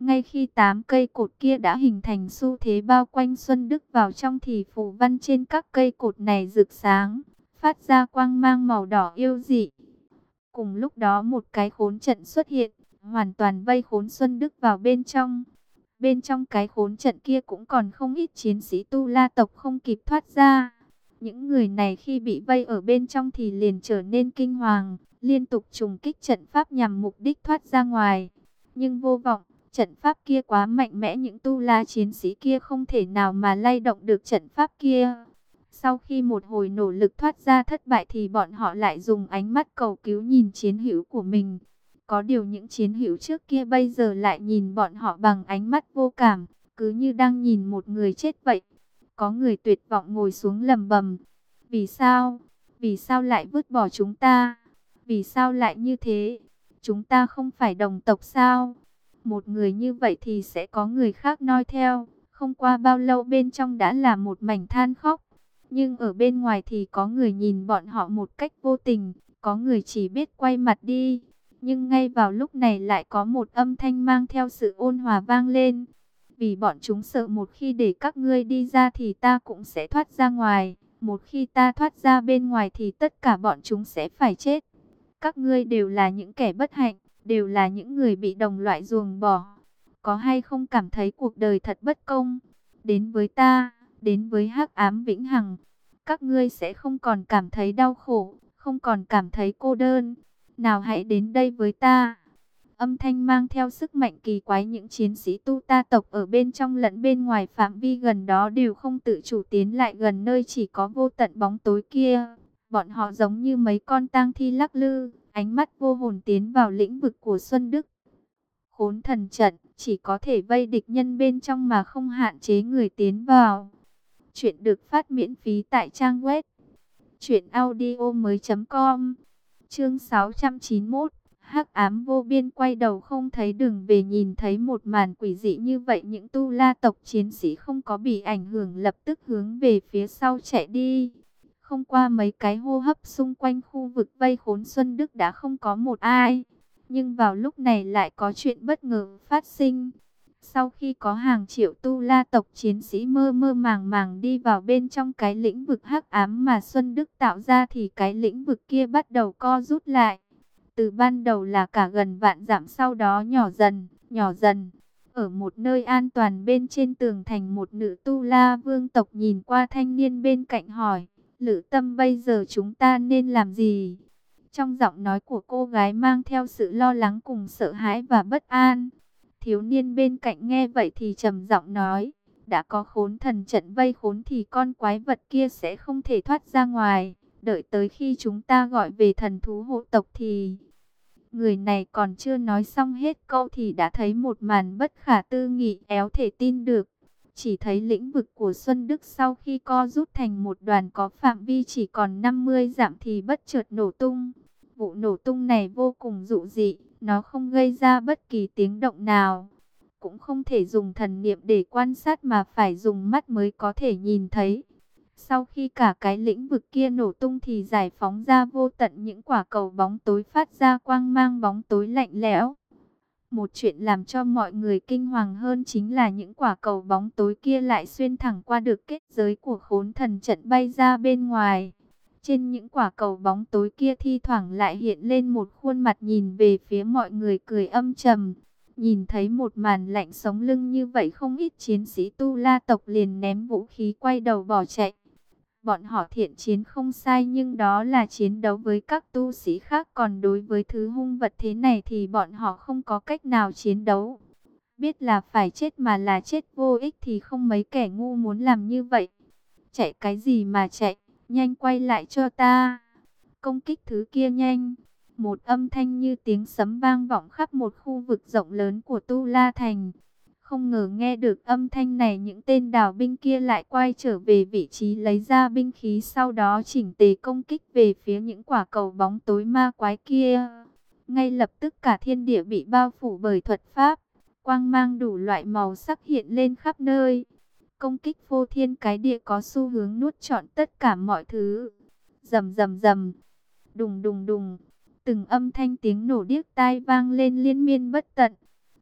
Ngay khi tám cây cột kia đã hình thành xu thế bao quanh Xuân Đức vào trong thì phù văn trên các cây cột này rực sáng, phát ra quang mang màu đỏ yêu dị. Cùng lúc đó một cái khốn trận xuất hiện, hoàn toàn vây khốn Xuân Đức vào bên trong. Bên trong cái khốn trận kia cũng còn không ít chiến sĩ Tu La tộc không kịp thoát ra. Những người này khi bị vây ở bên trong thì liền trở nên kinh hoàng, liên tục trùng kích trận pháp nhằm mục đích thoát ra ngoài. Nhưng vô vọng, trận pháp kia quá mạnh mẽ, những Tu La chiến sĩ kia không thể nào mà lay động được trận pháp kia. Sau khi một hồi nỗ lực thoát ra thất bại thì bọn họ lại dùng ánh mắt cầu cứu nhìn chiến hữu của mình. Có điều những chiến hữu trước kia bây giờ lại nhìn bọn họ bằng ánh mắt vô cảm, cứ như đang nhìn một người chết vậy. Có người tuyệt vọng ngồi xuống lầm bầm. Vì sao? Vì sao lại vứt bỏ chúng ta? Vì sao lại như thế? Chúng ta không phải đồng tộc sao? Một người như vậy thì sẽ có người khác noi theo. Không qua bao lâu bên trong đã là một mảnh than khóc. Nhưng ở bên ngoài thì có người nhìn bọn họ một cách vô tình, có người chỉ biết quay mặt đi. Nhưng ngay vào lúc này lại có một âm thanh mang theo sự ôn hòa vang lên. Vì bọn chúng sợ một khi để các ngươi đi ra thì ta cũng sẽ thoát ra ngoài. Một khi ta thoát ra bên ngoài thì tất cả bọn chúng sẽ phải chết. Các ngươi đều là những kẻ bất hạnh, đều là những người bị đồng loại ruồng bỏ. Có hay không cảm thấy cuộc đời thật bất công? Đến với ta, đến với hắc ám vĩnh hằng, các ngươi sẽ không còn cảm thấy đau khổ, không còn cảm thấy cô đơn. Nào hãy đến đây với ta. Âm thanh mang theo sức mạnh kỳ quái, những chiến sĩ Tu Ta tộc ở bên trong lẫn bên ngoài phạm vi gần đó đều không tự chủ tiến lại gần nơi chỉ có vô tận bóng tối kia. Bọn họ giống như mấy con tang thi lắc lư, ánh mắt vô hồn tiến vào lĩnh vực của Xuân Đức. Khốn thần trận chỉ có thể vây địch nhân bên trong mà không hạn chế người tiến vào. Chuyện được phát miễn phí tại trang web truyện audio mới chấm com. Chương sáu trăm chín mươi mốt, hắc ám vô biên. Quay đầu không thấy đường về, nhìn thấy một màn quỷ dị như vậy, những Tu La tộc chiến sĩ không có bị ảnh hưởng, lập tức hướng về phía sau chạy đi. Không qua mấy cái hô hấp, xung quanh khu vực vây khốn Xuân Đức đã không có một ai. Nhưng vào lúc này lại có chuyện bất ngờ phát sinh. Sau khi có hàng triệu Tu La tộc chiến sĩ mơ mơ màng màng đi vào bên trong cái lĩnh vực hắc ám mà Xuân Đức tạo ra thì cái lĩnh vực kia bắt đầu co rút lại. Từ ban đầu là cả gần vạn dặm, sau đó nhỏ dần, nhỏ dần. Ở một nơi an toàn bên trên tường thành, một nữ Tu La vương tộc nhìn qua thanh niên bên cạnh hỏi: Lữ Tâm, bây giờ chúng ta nên làm gì? Trong giọng nói của cô gái mang theo sự lo lắng cùng sợ hãi và bất an. Thiếu niên bên cạnh nghe vậy thì trầm giọng nói: đã có khốn thần trận vây khốn thì con quái vật kia sẽ không thể thoát ra ngoài. Đợi tới khi chúng ta gọi về thần thú hộ tộc thì... Người này còn chưa nói xong hết câu thì đã thấy một màn bất khả tư nghị, éo thể tin được. Chỉ thấy lĩnh vực của Xuân Đức sau khi co rút thành một đoàn có phạm vi chỉ còn năm mươi dặm thì bất chợt nổ tung. Vụ nổ tung này vô cùng dụ dị, nó không gây ra bất kỳ tiếng động nào. Cũng không thể dùng thần niệm để quan sát mà phải dùng mắt mới có thể nhìn thấy. Sau khi cả cái lĩnh vực kia nổ tung thì giải phóng ra vô tận những quả cầu bóng tối phát ra quang mang bóng tối lạnh lẽo. Một chuyện làm cho mọi người kinh hoàng hơn chính là những quả cầu bóng tối kia lại xuyên thẳng qua được kết giới của khốn thần trận bay ra bên ngoài. Trên những quả cầu bóng tối kia thi thoảng lại hiện lên một khuôn mặt nhìn về phía mọi người cười âm trầm. Nhìn thấy một màn lạnh sống lưng như vậy, không ít chiến sĩ Tu La tộc liền ném vũ khí quay đầu bỏ chạy. Bọn họ thiện chiến không sai, nhưng đó là chiến đấu với các tu sĩ khác, còn đối với thứ hung vật thế này thì bọn họ không có cách nào chiến đấu. Biết là phải chết mà là chết vô ích thì không mấy kẻ ngu muốn làm như vậy. Chạy cái gì mà chạy, nhanh quay lại cho ta. Công kích thứ kia nhanh. Một âm thanh như tiếng sấm vang vọng khắp một khu vực rộng lớn của Tu La Thành. Không ngờ nghe được âm thanh này, những tên đào binh kia lại quay trở về vị trí lấy ra binh khí, sau đó chỉnh tề công kích về phía những quả cầu bóng tối ma quái kia. Ngay lập tức cả thiên địa bị bao phủ bởi thuật pháp, quang mang đủ loại màu sắc hiện lên khắp nơi. Công kích phô thiên cái địa có xu hướng nuốt trọn tất cả mọi thứ. Rầm rầm rầm, đùng đùng đùng, từng âm thanh tiếng nổ điếc tai vang lên liên miên bất tận.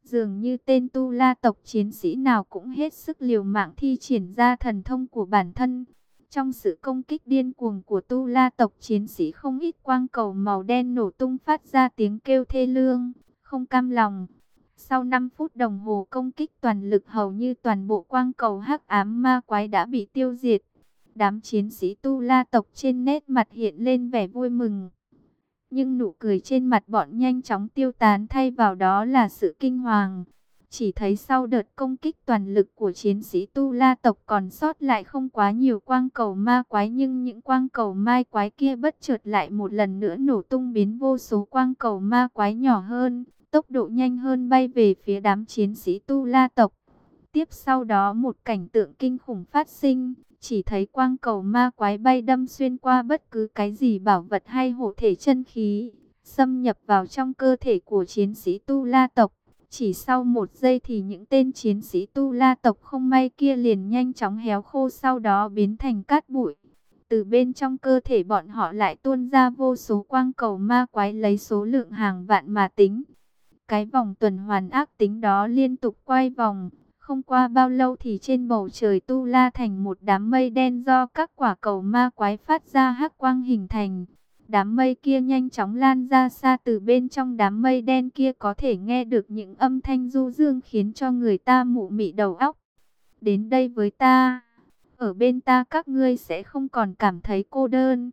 Dường như tên tu la tộc chiến sĩ nào cũng hết sức liều mạng thi triển ra thần thông của bản thân. Trong sự công kích điên cuồng của tu la tộc chiến sĩ, không ít quang cầu màu đen nổ tung phát ra tiếng kêu thê lương, không cam lòng. Sau năm phút đồng hồ công kích toàn lực, hầu như toàn bộ quang cầu hắc ám ma quái đã bị tiêu diệt. Đám chiến sĩ tu la tộc trên nét mặt hiện lên vẻ vui mừng. Nhưng nụ cười trên mặt bọn nhanh chóng tiêu tán, thay vào đó là sự kinh hoàng. Chỉ thấy sau đợt công kích toàn lực của chiến sĩ tu la tộc còn sót lại không quá nhiều quang cầu ma quái, nhưng những quang cầu ma quái kia bất chợt lại một lần nữa nổ tung, biến vô số quang cầu ma quái nhỏ hơn, tốc độ nhanh hơn bay về phía đám chiến sĩ tu la tộc. Tiếp sau đó một cảnh tượng kinh khủng phát sinh, chỉ thấy quang cầu ma quái bay đâm xuyên qua bất cứ cái gì bảo vật hay hộ thể chân khí, xâm nhập vào trong cơ thể của chiến sĩ tu la tộc. Chỉ sau một giây thì những tên chiến sĩ tu la tộc không may kia liền nhanh chóng héo khô, sau đó biến thành cát bụi. Từ bên trong cơ thể bọn họ lại tuôn ra vô số quang cầu ma quái, lấy số lượng hàng vạn mà tính. Cái vòng tuần hoàn ác tính đó liên tục quay vòng. Không qua bao lâu thì trên bầu trời tu la thành một đám mây đen do các quả cầu ma quái phát ra hắc quang hình thành. Đám mây kia nhanh chóng lan ra xa, từ bên trong đám mây đen kia có thể nghe được những âm thanh du dương khiến cho người ta mụ mị đầu óc. Đến đây với ta, ở bên ta các ngươi sẽ không còn cảm thấy cô đơn.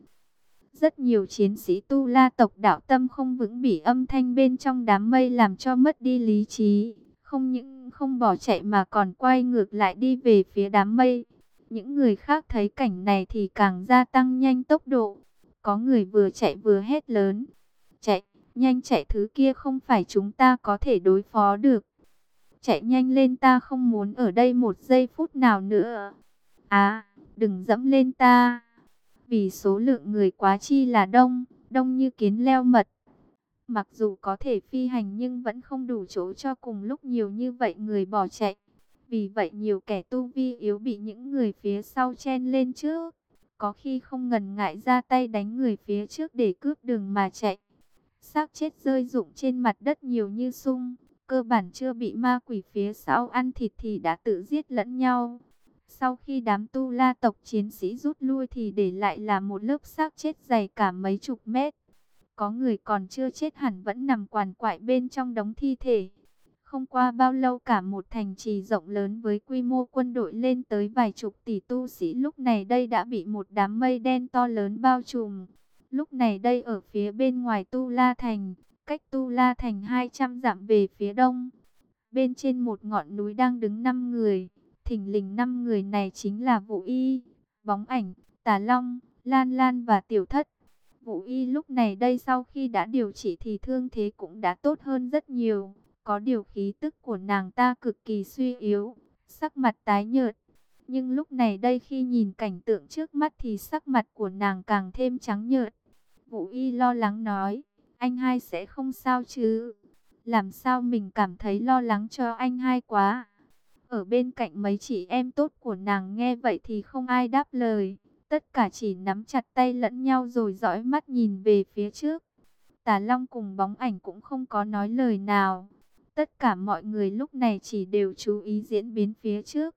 Rất nhiều chiến sĩ tu la tộc đạo tâm không vững, bị âm thanh bên trong đám mây làm cho mất đi lý trí. Không những không bỏ chạy mà còn quay ngược lại đi về phía đám mây. Những người khác thấy cảnh này thì càng gia tăng nhanh tốc độ. Có người vừa chạy vừa hét lớn: chạy, nhanh chạy, thứ kia không phải chúng ta có thể đối phó được. Chạy nhanh lên, ta không muốn ở đây một giây phút nào nữa. À, đừng dẫm lên ta. Vì số lượng người quá chi là đông, đông như kiến leo mật. Mặc dù có thể phi hành nhưng vẫn không đủ chỗ cho cùng lúc nhiều như vậy người bỏ chạy. Vì vậy nhiều kẻ tu vi yếu bị những người phía sau chen lên trước. Có khi không ngần ngại ra tay đánh người phía trước để cướp đường mà chạy. Xác chết rơi rụng trên mặt đất nhiều như sung. Cơ bản chưa bị ma quỷ phía sau ăn thịt thì đã tự giết lẫn nhau. Sau khi đám tu la tộc chiến sĩ rút lui thì để lại là một lớp xác chết dày cả mấy chục mét. Có người còn chưa chết hẳn vẫn nằm quằn quại bên trong đống thi thể. Không qua bao lâu cả một thành trì rộng lớn với quy mô quân đội lên tới vài chục tỷ tu sĩ lúc này đây đã bị một đám mây đen to lớn bao trùm. Lúc này đây ở phía bên ngoài Tu La Thành, cách Tu La Thành hai trăm dặm về phía đông. Bên trên một ngọn núi đang đứng năm người. Thình lình năm người này chính là Vũ Y, Bóng Ảnh, Tà Long, Lan Lan và Tiểu Thất. Vũ Y lúc này đây sau khi đã điều trị thì thương thế cũng đã tốt hơn rất nhiều. Có điều khí tức của nàng ta cực kỳ suy yếu, sắc mặt tái nhợt. Nhưng lúc này đây khi nhìn cảnh tượng trước mắt thì sắc mặt của nàng càng thêm trắng nhợt. Vũ Y lo lắng nói: anh hai sẽ không sao chứ? Làm sao mình cảm thấy lo lắng cho anh hai quá. Ở bên cạnh mấy chị em tốt của nàng nghe vậy thì không ai đáp lời. Tất cả chỉ nắm chặt tay lẫn nhau rồi dõi mắt nhìn về phía trước. Tà Long cùng Bóng Ảnh cũng không có nói lời nào. Tất cả mọi người lúc này chỉ đều chú ý diễn biến phía trước.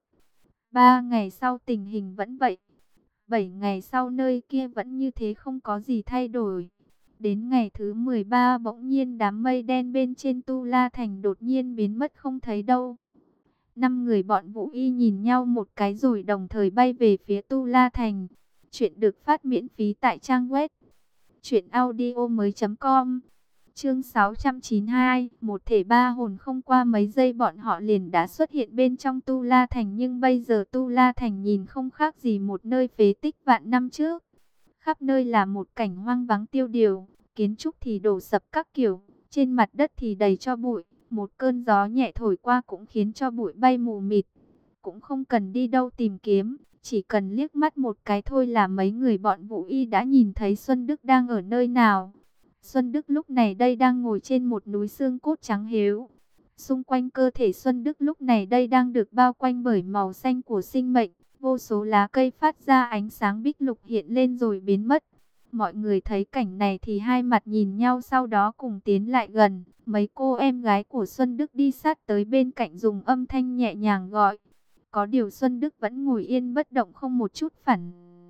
Ba ngày sau tình hình vẫn vậy. Bảy ngày sau nơi kia vẫn như thế, không có gì thay đổi. Đến ngày thứ mười ba bỗng nhiên đám mây đen bên trên Tu La Thành đột nhiên biến mất không thấy đâu. Năm người bọn Vũ Y nhìn nhau một cái rồi đồng thời bay về phía Tu La Thành. Chuyện được phát miễn phí tại trang web truyện audio mới chấm com. Chương sáu trăm chín mươi hai, một thể ba hồn. Không qua mấy giây bọn họ liền đã xuất hiện bên trong Tu La Thành, nhưng bây giờ Tu La Thành nhìn không khác gì một nơi phế tích vạn năm trước. Khắp nơi là một cảnh hoang vắng tiêu điều, kiến trúc thì đổ sập các kiểu, trên mặt đất thì đầy tro bụi, một cơn gió nhẹ thổi qua cũng khiến cho bụi bay mù mịt. Cũng không cần đi đâu tìm kiếm, chỉ cần liếc mắt một cái thôi là mấy người bọn Vũ Y đã nhìn thấy Xuân Đức đang ở nơi nào. Xuân Đức lúc này đây đang ngồi trên một núi xương cốt trắng hiếu. Xung quanh cơ thể Xuân Đức lúc này đây đang được bao quanh bởi màu xanh của sinh mệnh. Vô số lá cây phát ra ánh sáng bích lục hiện lên rồi biến mất. Mọi người thấy cảnh này thì hai mặt nhìn nhau, sau đó cùng tiến lại gần. Mấy cô em gái của Xuân Đức đi sát tới bên cạnh, dùng âm thanh nhẹ nhàng gọi. Có điều Xuân Đức vẫn ngồi yên bất động, không một chút phản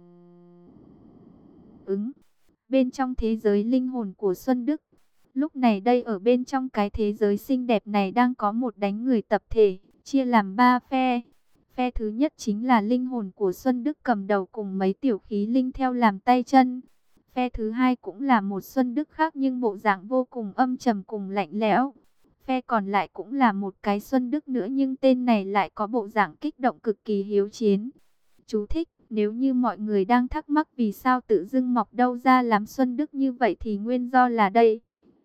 ứng. Bên trong thế giới linh hồn của Xuân Đức, lúc này đây ở bên trong cái thế giới xinh đẹp này đang có một đánh người tập thể, chia làm ba phe. Phe thứ nhất chính là linh hồn của Xuân Đức cầm đầu cùng mấy tiểu khí linh theo làm tay chân. Phe thứ hai cũng là một Xuân Đức khác nhưng bộ dạng vô cùng âm trầm cùng lạnh lẽo. Phe còn lại cũng là một cái Xuân Đức nữa nhưng tên này lại có bộ dạng kích động cực kỳ hiếu chiến. Chú thích: nếu như mọi người đang thắc mắc vì sao tự dưng mọc đâu ra làm Xuân Đức như vậy thì nguyên do là đây.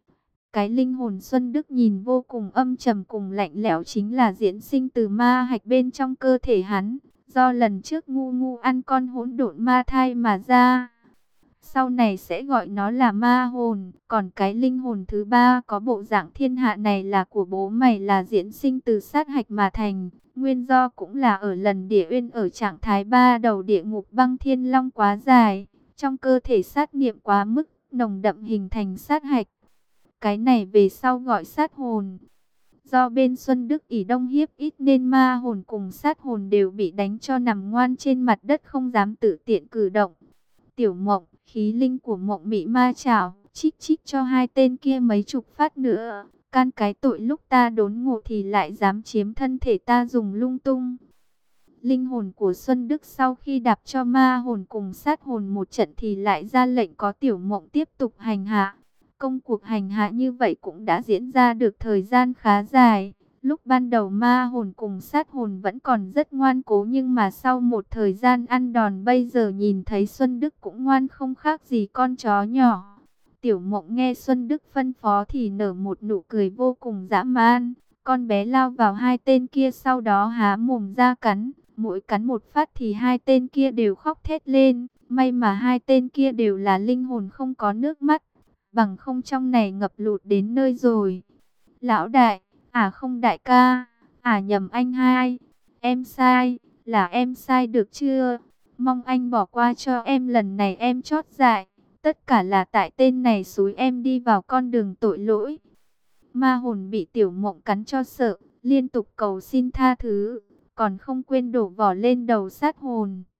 Cái linh hồn Xuân Đức nhìn vô cùng âm trầm cùng lạnh lẽo chính là diễn sinh từ ma hạch bên trong cơ thể hắn, do lần trước ngu ngu ăn con hỗn độn ma thai mà ra. Sau này sẽ gọi nó là ma hồn. Còn cái linh hồn thứ ba có bộ dạng thiên hạ này là của bố mày, là diễn sinh từ sát hạch mà thành. Nguyên do cũng là ở lần địa uyên ở trạng thái ba đầu địa ngục băng thiên long quá dài, trong cơ thể sát niệm quá mức nồng đậm hình thành sát hạch. Cái này về sau gọi sát hồn. Do bên Xuân Đức ỷ đông hiếp ít nên ma hồn cùng sát hồn đều bị đánh cho nằm ngoan trên mặt đất, không dám tự tiện cử động. Tiểu Mộng, khí linh của Mộng Mị Ma Chảo, chích chích cho hai tên kia mấy chục phát nữa. Can cái tội lúc ta đốn ngộ thì lại dám chiếm thân thể ta dùng lung tung. Linh hồn của Xuân Đức sau khi đạp cho ma hồn cùng sát hồn một trận thì lại ra lệnh có Tiểu Mộng tiếp tục hành hạ. Công cuộc hành hạ như vậy cũng đã diễn ra được thời gian khá dài. Lúc ban đầu ma hồn cùng sát hồn vẫn còn rất ngoan cố, nhưng mà sau một thời gian ăn đòn bây giờ nhìn thấy Xuân Đức cũng ngoan không khác gì con chó nhỏ. Tiểu Mộng nghe Xuân Đức phân phó thì nở một nụ cười vô cùng dã man. Con bé lao vào hai tên kia, sau đó há mồm ra cắn. Mỗi cắn một phát thì hai tên kia đều khóc thét lên. May mà hai tên kia đều là linh hồn không có nước mắt, bằng không trong này ngập lụt đến nơi rồi. Lão đại, à không đại ca, à nhầm anh hai, em sai, là em sai được chưa? Mong anh bỏ qua cho em, lần này em chót dại. Tất cả là tại tên này xúi em đi vào con đường tội lỗi. Ma hồn bị Tiểu Mộng cắn cho sợ, liên tục cầu xin tha thứ, còn không quên đổ vỏ lên đầu sát hồn.